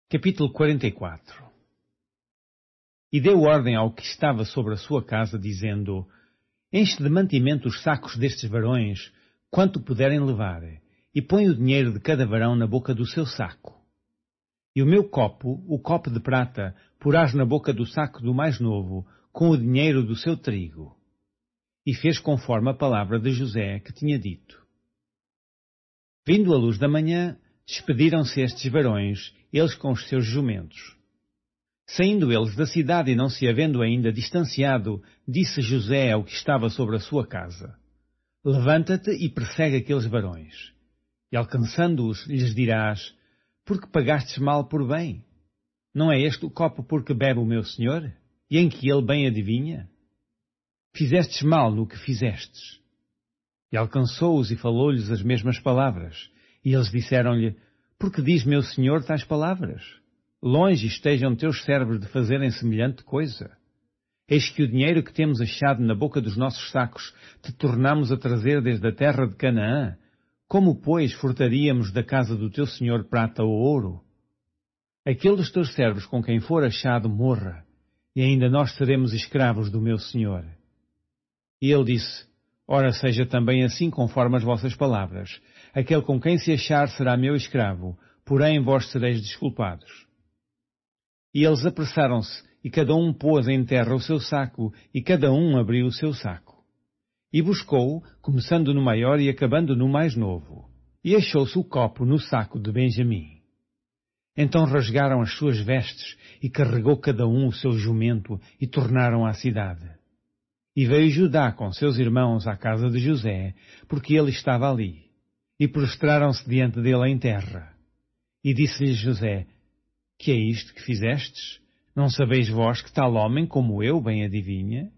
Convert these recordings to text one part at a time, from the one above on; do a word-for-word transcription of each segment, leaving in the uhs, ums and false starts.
Capítulo quarenta e quatro. E deu ordem ao que estava sobre a sua casa, dizendo: Enche de mantimento os sacos destes varões, quanto puderem levar, e põe o dinheiro de cada varão na boca do seu saco. E o meu copo, o copo de prata, porás na boca do saco do mais novo, com o dinheiro do seu trigo. E fez conforme a palavra de José, que tinha dito. Vindo a luz da manhã, despediram-se estes varões, eles com os seus jumentos. Saindo eles da cidade e não se havendo ainda distanciado, disse José ao que estava sobre a sua casa: Levanta-te e persegue aqueles varões. E alcançando-os, lhes dirás: Por que pagastes mal por bem? Não é este o copo por que bebe o meu senhor, e em que ele bem adivinha? Fizestes mal no que fizestes. E alcançou-os e falou-lhes as mesmas palavras. E eles disseram-lhe: Por que diz meu senhor tais palavras? Longe estejam teus servos de fazerem semelhante coisa. Eis que o dinheiro que temos achado na boca dos nossos sacos te tornamos a trazer desde a terra de Canaã. Como, pois, furtaríamos da casa do teu senhor prata ou ouro? Aquele dos teus servos com quem for achado morra, e ainda nós seremos escravos do meu senhor. E ele disse: Ora, seja também assim conforme as vossas palavras. Aquele com quem se achar será meu escravo, porém vós sereis desculpados. E eles apressaram-se, e cada um pôs em terra o seu saco, e cada um abriu o seu saco. E buscou, começando no maior e acabando no mais novo. E achou-se o copo no saco de Benjamim. Então rasgaram as suas vestes, e carregou cada um o seu jumento, e tornaram à cidade. E veio Judá com seus irmãos à casa de José, porque ele estava ali. E prostraram-se diante dele em terra. E disse-lhes José: Que é isto que fizestes? Não sabeis vós que tal homem como eu bem adivinha?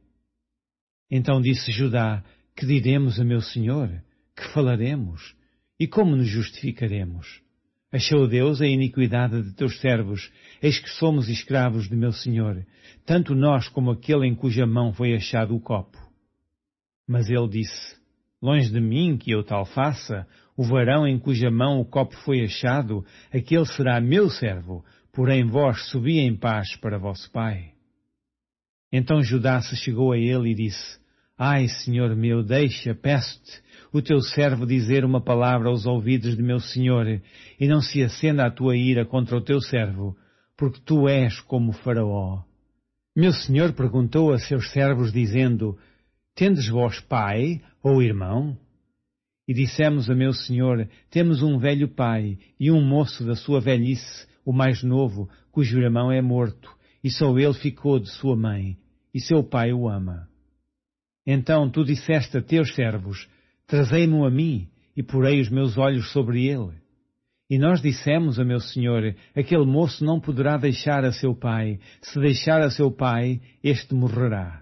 Então disse Judá: Que diremos a meu senhor? Que falaremos? E como nos justificaremos? Achou Deus a iniquidade de teus servos, eis que somos escravos de meu senhor, tanto nós como aquele em cuja mão foi achado o copo. Mas ele disse: Longe de mim que eu tal faça, o varão em cuja mão o copo foi achado, aquele será meu servo, porém vós subi em paz para vosso pai. Então Judá se chegou a ele e disse: Ai, senhor meu, deixa, peço-te, o teu servo dizer uma palavra aos ouvidos de meu senhor, e não se acenda a tua ira contra o teu servo, porque tu és como Faraó. Meu senhor perguntou a seus servos, dizendo: Tendes vós pai ou irmão? E dissemos a meu senhor: Temos um velho pai e um moço da sua velhice, o mais novo, cujo irmão é morto, e só ele ficou de sua mãe, e seu pai o ama. Então tu disseste a teus servos: Trazei-mo a mim, e porei os meus olhos sobre ele. E nós dissemos a meu senhor: Aquele moço não poderá deixar a seu pai. Se deixar a seu pai, este morrerá.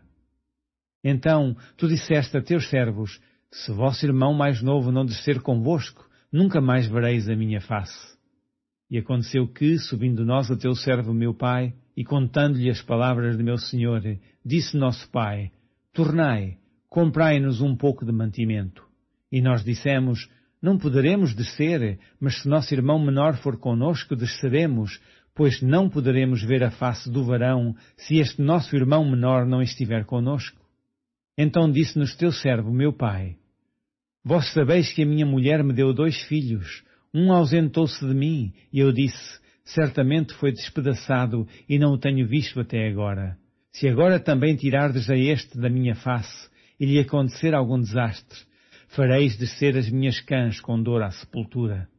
Então tu disseste a teus servos: Se vosso irmão mais novo não descer convosco, nunca mais vereis a minha face. E aconteceu que, subindo nós a teu servo meu pai, e contando-lhe as palavras de meu senhor, disse nosso pai: Tornai, comprai-nos um pouco de mantimento. E nós dissemos: Não poderemos descer, mas se nosso irmão menor for conosco, desceremos, pois não poderemos ver a face do varão, se este nosso irmão menor não estiver conosco. Então disse-nos teu servo, meu pai: Vós sabeis que a minha mulher me deu dois filhos. Um ausentou-se de mim, e eu disse: Certamente foi despedaçado, e não o tenho visto até agora. Se agora também tirardes a este da minha face, e lhe acontecer algum desastre, fareis descer as minhas cãs com dor à sepultura.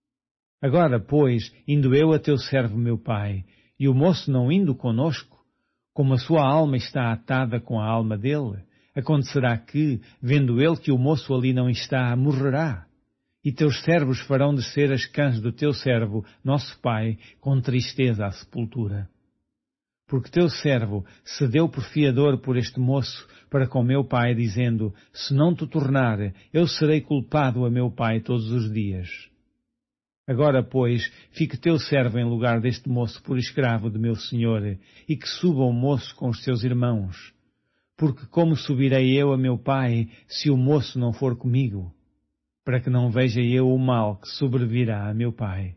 Agora, pois, indo eu a teu servo meu pai, e o moço não indo conosco, como a sua alma está atada com a alma dele, acontecerá que, vendo ele que o moço ali não está, morrerá. E teus servos farão descer as cãs do teu servo, nosso pai, com tristeza à sepultura. Porque teu servo se deu por fiador por este moço para com meu pai, dizendo: Se não te tornar, eu serei culpado a meu pai todos os dias. Agora, pois, fique teu servo em lugar deste moço por escravo de meu senhor, e que suba o moço com os seus irmãos. Porque como subirei eu a meu pai, se o moço não for comigo? Para que não veja eu o mal que sobrevirá a meu pai.